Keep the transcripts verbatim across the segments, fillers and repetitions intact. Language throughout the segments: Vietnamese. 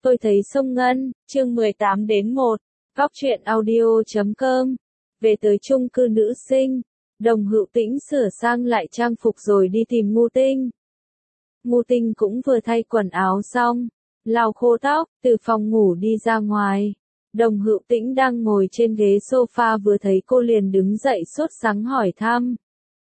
Tôi thấy sông Ngân, chương mười tám đến một, góc truyện audio chấm com. Về tới chung cư nữ sinh, Đồng Hữu Tĩnh sửa sang lại trang phục rồi đi tìm Ngu Tinh. Ngu Tinh cũng vừa thay quần áo xong, lau khô tóc, từ phòng ngủ đi ra ngoài. Đồng Hữu Tĩnh đang ngồi trên ghế sofa vừa thấy cô liền đứng dậy sốt sắng hỏi thăm.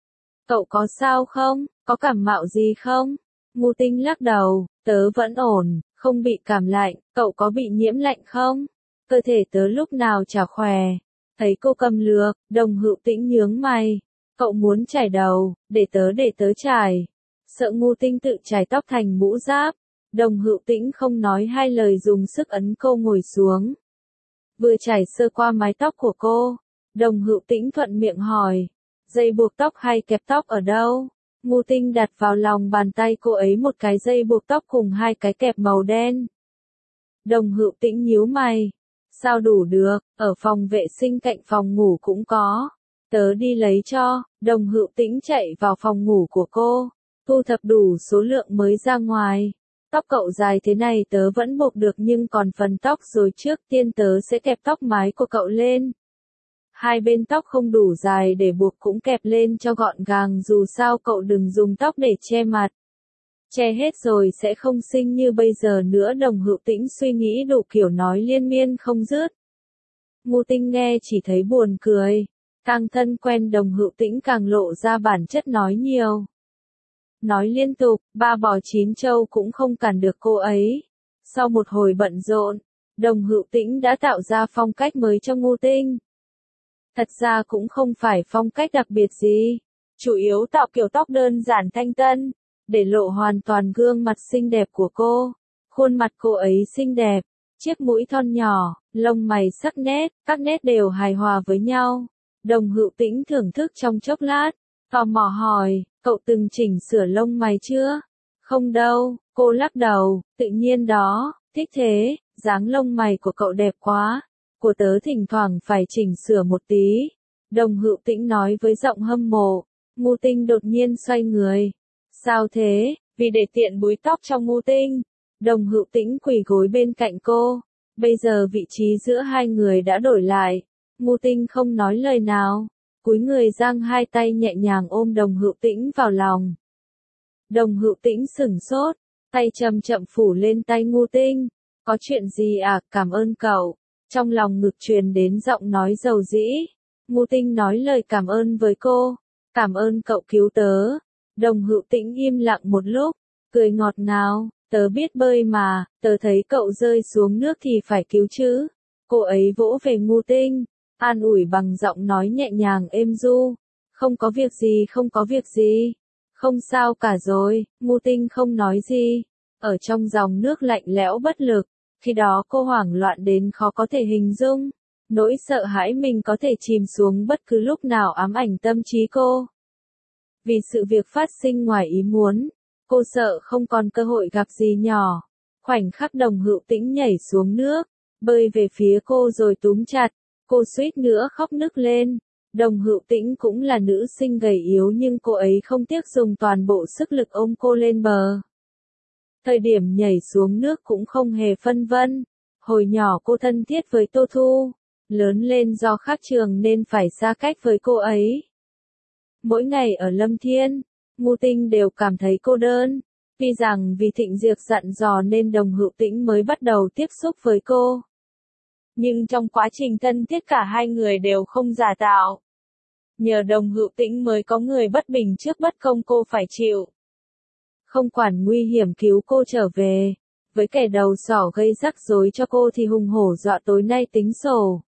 Cậu có sao không, có cảm mạo gì không? Ngu Tinh lắc đầu, tớ vẫn ổn, không bị cảm lạnh, cậu có bị nhiễm lạnh không? Cơ thể tớ lúc nào chả khỏe. Thấy cô cầm lược, Đồng Hữu Tĩnh nhướng mày. Cậu muốn chải đầu, để tớ để tớ chải. Sợ Ngu Tinh tự chải tóc thành mũ giáp. Đồng Hữu Tĩnh không nói hai lời dùng sức ấn cô ngồi xuống. Vừa chải sơ qua mái tóc của cô, Đồng Hữu Tĩnh thuận miệng hỏi. Dây buộc tóc hay kẹp tóc ở đâu? Ngu Tinh đặt vào lòng bàn tay cô ấy một cái dây buộc tóc cùng hai cái kẹp màu đen. Đồng Hữu Tĩnh nhíu mày. Sao đủ được, ở phòng vệ sinh cạnh phòng ngủ cũng có. Tớ đi lấy cho. Đồng Hữu Tĩnh chạy vào phòng ngủ của cô, thu thập đủ số lượng mới ra ngoài. Tóc cậu dài thế này tớ vẫn buộc được nhưng còn phần tóc rồi trước tiên tớ sẽ kẹp tóc mái của cậu lên. Hai bên tóc không đủ dài để buộc cũng kẹp lên cho gọn gàng dù sao cậu đừng dùng tóc để che mặt. Che hết rồi sẽ không xinh như bây giờ nữa. Đồng Hữu Tĩnh suy nghĩ đủ kiểu nói liên miên không dứt. Ngu Tinh nghe chỉ thấy buồn cười. Càng thân quen Đồng Hữu Tĩnh càng lộ ra bản chất nói nhiều. Nói liên tục, ba bò chín trâu cũng không cản được cô ấy. Sau một hồi bận rộn, Đồng Hữu Tĩnh đã tạo ra phong cách mới cho Ngu Tinh. Thật ra cũng không phải phong cách đặc biệt gì, chủ yếu tạo kiểu tóc đơn giản thanh tân, để lộ hoàn toàn gương mặt xinh đẹp của cô. Khuôn mặt cô ấy xinh đẹp, chiếc mũi thon nhỏ, lông mày sắc nét, các nét đều hài hòa với nhau. Đồng Hữu Tĩnh thưởng thức trong chốc lát, tò mò hỏi, cậu từng chỉnh sửa lông mày chưa? Không đâu, cô lắc đầu, tự nhiên đó, thích thế, dáng lông mày của cậu đẹp quá. Của tớ thỉnh thoảng phải chỉnh sửa một tí. Đồng Hữu Tĩnh nói với giọng hâm mộ. Ngu Tinh đột nhiên xoay người. Sao thế? Vì để tiện búi tóc cho Ngu Tinh. Đồng Hữu Tĩnh quỳ gối bên cạnh cô. Bây giờ vị trí giữa hai người đã đổi lại. Ngu Tinh không nói lời nào, cúi người giang hai tay nhẹ nhàng ôm Đồng Hữu Tĩnh vào lòng. Đồng Hữu Tĩnh sửng sốt, tay chậm chậm phủ lên tay Ngu Tinh. Có chuyện gì à? Cảm ơn cậu. Trong lòng ngực truyền đến giọng nói dầu dĩ. Ngu Tinh nói lời cảm ơn với cô. Cảm ơn cậu cứu tớ. Đồng Hữu Tĩnh im lặng một lúc, cười ngọt ngào. Tớ biết bơi mà, tớ thấy cậu rơi xuống nước thì phải cứu chứ. Cô ấy vỗ về Ngu Tinh, an ủi bằng giọng nói nhẹ nhàng êm du. Không có việc gì, không có việc gì. Không sao cả rồi. Ngu Tinh không nói gì. Ở trong dòng nước lạnh lẽo bất lực. Khi đó cô hoảng loạn đến khó có thể hình dung. Nỗi sợ hãi mình có thể chìm xuống bất cứ lúc nào ám ảnh tâm trí cô. Vì sự việc phát sinh ngoài ý muốn, cô sợ không còn cơ hội gặp gì nhỏ. Khoảnh khắc Đồng Hữu Tĩnh nhảy xuống nước, bơi về phía cô rồi túm chặt, cô suýt nữa khóc nức lên. Đồng Hữu Tĩnh cũng là nữ sinh gầy yếu nhưng cô ấy không tiếc dùng toàn bộ sức lực ôm cô lên bờ. Thời điểm nhảy xuống nước cũng không hề phân vân. Hồi nhỏ cô thân thiết với Tô Thu, lớn lên do khác trường nên phải xa cách với cô ấy. Mỗi ngày ở Lâm Thiên, Ngu Tinh đều cảm thấy cô đơn. Tuy rằng vì Thịnh Diệp dặn dò nên Đồng Hữu Tĩnh mới bắt đầu tiếp xúc với cô. Nhưng trong quá trình thân thiết cả hai người đều không giả tạo. Nhờ Đồng Hữu Tĩnh mới có người bất bình trước bất công cô phải chịu. Không quản nguy hiểm cứu cô trở về. Với kẻ đầu sỏ gây rắc rối cho cô thì hùng hổ dọa tối nay tính sổ.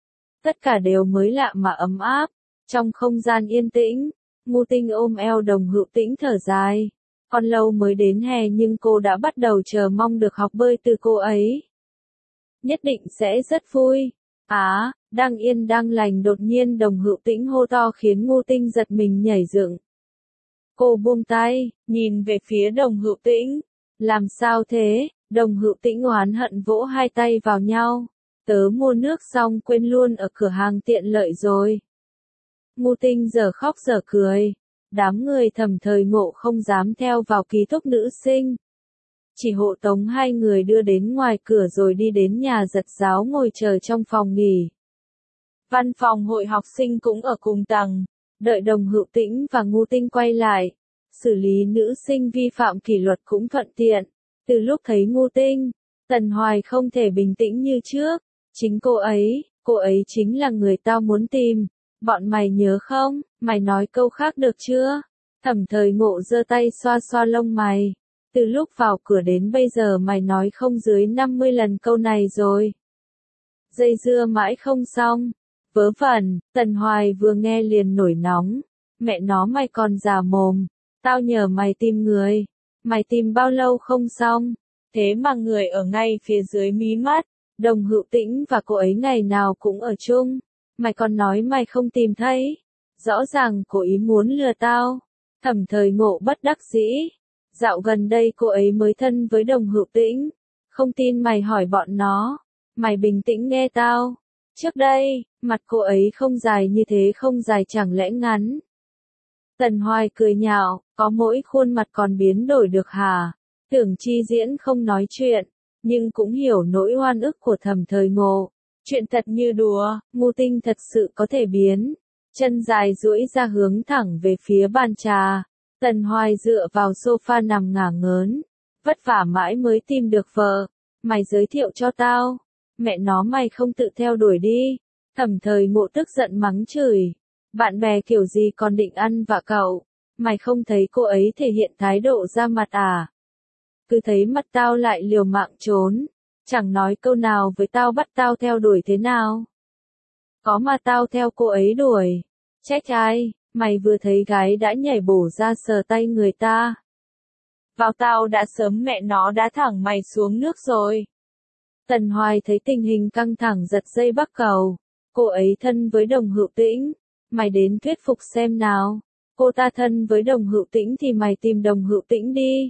Tất cả đều mới lạ mà ấm áp. Trong không gian yên tĩnh, Ngu Tinh ôm eo Đồng Hữu Tĩnh thở dài. Còn lâu mới đến hè nhưng cô đã bắt đầu chờ mong được học bơi từ cô ấy. Nhất định sẽ rất vui. Á, à, đang yên đang lành đột nhiên Đồng Hữu Tĩnh hô to khiến Ngu Tinh giật mình nhảy dựng. Cô buông tay, nhìn về phía Đồng Hữu Tĩnh. Làm sao thế? Đồng Hữu Tĩnh oán hận vỗ hai tay vào nhau. Tớ mua nước xong quên luôn ở cửa hàng tiện lợi rồi. Ngu Tinh giờ khóc giờ cười. Đám người thầm thời ngộ không dám theo vào ký túc nữ sinh. chỉ hộ tống hai người đưa đến ngoài cửa rồi đi đến nhà giật giáo ngồi chờ trong phòng nghỉ. Văn phòng hội học sinh cũng ở cùng tầng, đợi Đồng Hữu Tĩnh và Ngu Tinh quay lại. Xử lý nữ sinh vi phạm kỷ luật cũng thuận tiện. Từ lúc thấy Ngu Tinh, Tần Hoài không thể bình tĩnh như trước. Chính cô ấy, cô ấy chính là người tao muốn tìm. Bọn mày nhớ không, mày nói câu khác được chưa? Thẩm Thời Ngộ giơ tay xoa xoa lông mày. Từ lúc vào cửa đến bây giờ mày nói không dưới năm mươi lần câu này rồi. Dây dưa mãi không xong. Vớ vẩn, Tần Hoài vừa nghe liền nổi nóng. Mẹ nó mày còn già mồm. Tao nhờ mày tìm người. Mày tìm bao lâu không xong. Thế mà người ở ngay phía dưới mí mắt. Đồng Hữu Tĩnh và cô ấy ngày nào cũng ở chung. Mày còn nói mày không tìm thấy. Rõ ràng cô ý muốn lừa tao. Thẩm Thời Ngộ bất đắc dĩ. Dạo gần đây cô ấy mới thân với Đồng Hữu Tĩnh. Không tin mày hỏi bọn nó. Mày bình tĩnh nghe tao. Trước đây, mặt cô ấy không dài như thế không dài chẳng lẽ ngắn. Tần Hoài cười nhạo, có mỗi khuôn mặt còn biến đổi được hả? Tưởng Chi Diễn không nói chuyện, nhưng cũng hiểu nỗi oan ức của Thẩm Thời Ngộ. Chuyện thật như đùa, Ngu Tinh thật sự có thể biến. Chân dài duỗi ra hướng thẳng về phía bàn trà. Tần Hoài dựa vào sofa nằm ngả ngớn. Vất vả mãi mới tìm được vợ. Mày giới thiệu cho tao. Mẹ nó mày không tự theo đuổi đi. Thẩm Thời Ngộ tức giận mắng chửi. Bạn bè kiểu gì còn định ăn vạ cậu. Mày không thấy cô ấy thể hiện thái độ ra mặt à? Cứ thấy mặt tao lại liều mạng trốn. Chẳng nói câu nào với tao bắt tao theo đuổi thế nào. Có mà tao theo cô ấy đuổi. Trách ai, mày vừa thấy gái đã nhảy bổ ra sờ tay người ta. Vào tao đã sớm mẹ nó đã thẳng mày xuống nước rồi. Tần Hoài thấy tình hình căng thẳng giật dây bắt cầu. Cô ấy thân với Đồng Hữu Tĩnh. Mày đến thuyết phục xem nào. Cô ta thân với Đồng Hữu Tĩnh thì mày tìm Đồng Hữu Tĩnh đi.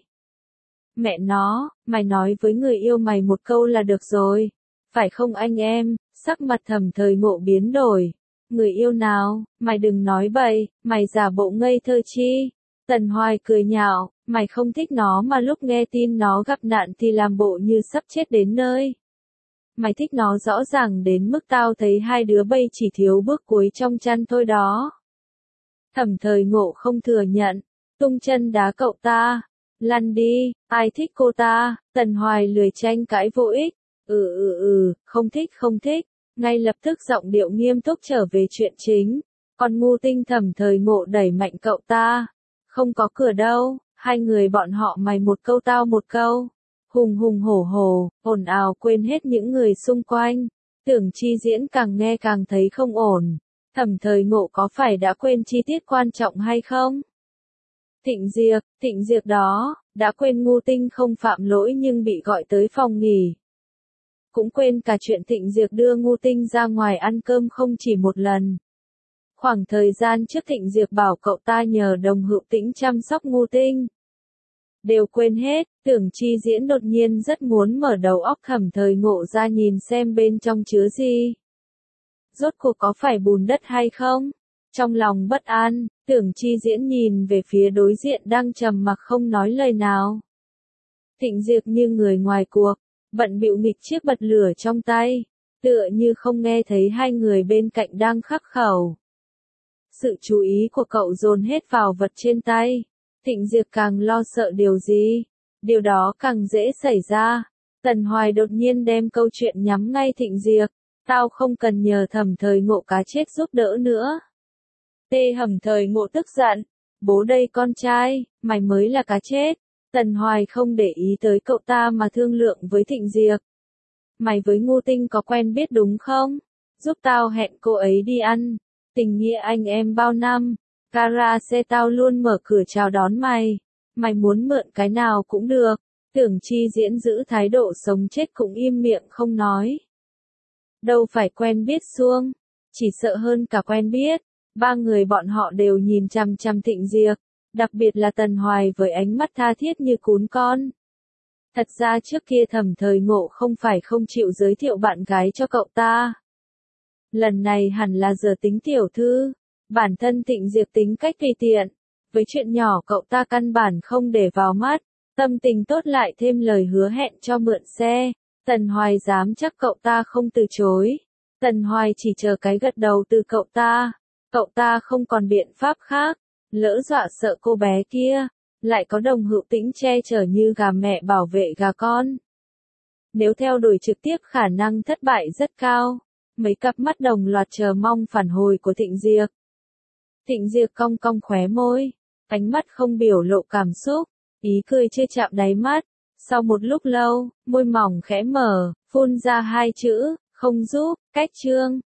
Mẹ nó, mày nói với người yêu mày một câu là được rồi. Phải không anh em? Sắc mặt Thẩm Thời Ngộ biến đổi. Người yêu nào, mày đừng nói bậy, mày giả bộ ngây thơ chi. Tần Hoài cười nhạo, mày không thích nó mà lúc nghe tin nó gặp nạn thì làm bộ như sắp chết đến nơi. Mày thích nó rõ ràng đến mức tao thấy hai đứa bây chỉ thiếu bước cuối trong chăn thôi đó. Thẩm Thời Ngộ không thừa nhận, tung chân đá cậu ta. Lăn đi, ai thích cô ta? Tần Hoài lười tranh cãi vô ích. Ừ ừ ừ, không thích không thích. Ngay lập tức giọng điệu nghiêm túc trở về chuyện chính. Còn Ngu Tinh Thẩm Thời Ngộ đẩy mạnh cậu ta. Không có cửa đâu, hai người bọn họ mày một câu tao một câu. Hùng hùng hổ hổ, ồn ào quên hết những người xung quanh. Tưởng Chi Diễn càng nghe càng thấy không ổn. Thẩm Thời Ngộ có phải đã quên chi tiết quan trọng hay không? Thịnh Diệp, Thịnh Diệp đó, đã quên Ngu Tinh không phạm lỗi nhưng bị gọi tới phòng nghỉ. Cũng quên cả chuyện Thịnh Diệp đưa Ngu Tinh ra ngoài ăn cơm không chỉ một lần. Khoảng thời gian trước Thịnh Diệp bảo cậu ta nhờ Đồng Hữu Tĩnh chăm sóc Ngu Tinh. Đều quên hết, Tưởng Chi Diễn đột nhiên rất muốn mở đầu óc Thẩm Thời Ngộ ra nhìn xem bên trong chứa gì. Rốt cuộc có phải bùn đất hay không? Trong lòng bất an, Tưởng Chi Diễn nhìn về phía đối diện đang trầm mặc không nói lời nào. Thịnh Diệp như người ngoài cuộc, bận bịu nghịch chiếc bật lửa trong tay, tựa như không nghe thấy hai người bên cạnh đang khắc khẩu. Sự chú ý của cậu dồn hết vào vật trên tay. Thịnh Diệp càng lo sợ điều gì, điều đó càng dễ xảy ra. Tần Hoài đột nhiên đem câu chuyện nhắm ngay Thịnh Diệp. Tao không cần nhờ Thẩm Thời Ngộ cá chết giúp đỡ nữa. Tê Thẩm Thời Ngộ tức giận. Bố đây con trai, mày mới là cá chết. Tần Hoài không để ý tới cậu ta mà thương lượng với Thịnh Diệp. Mày với Ngu Tinh có quen biết đúng không? Giúp tao hẹn cô ấy đi ăn. Tình nghĩa anh em bao năm. Cara xe tao luôn mở cửa chào đón mày. Mày muốn mượn cái nào cũng được. Tưởng Chi Diễn giữ thái độ sống chết cũng im miệng không nói. Đâu phải quen biết suông. Chỉ sợ hơn cả quen biết. Ba người bọn họ đều nhìn chằm chằm Thịnh Diệp. Đặc biệt là Tần Hoài với ánh mắt tha thiết như cún con. Thật ra trước kia Thẩm Thời Ngộ không phải không chịu giới thiệu bạn gái cho cậu ta. Lần này hẳn là giờ tính tiểu thư. Bản thân Thịnh Diệp tính cách tùy tiện. Với chuyện nhỏ cậu ta căn bản không để vào mắt. Tâm tình tốt lại thêm lời hứa hẹn cho mượn xe. Tần Hoài dám chắc cậu ta không từ chối. Tần Hoài chỉ chờ cái gật đầu từ cậu ta. Cậu ta không còn biện pháp khác. Lỡ dọa sợ cô bé kia, lại có Đồng Hữu Tĩnh che chở như gà mẹ bảo vệ gà con. Nếu theo đuổi trực tiếp khả năng thất bại rất cao. Mấy cặp mắt đồng loạt chờ mong phản hồi của Thịnh Diệp. Thịnh Diệp cong cong khóe môi, ánh mắt không biểu lộ cảm xúc, ý cười chưa chạm đáy mắt. Sau một lúc lâu, môi mỏng khẽ mở, phun ra hai chữ, không giúp, cách chương.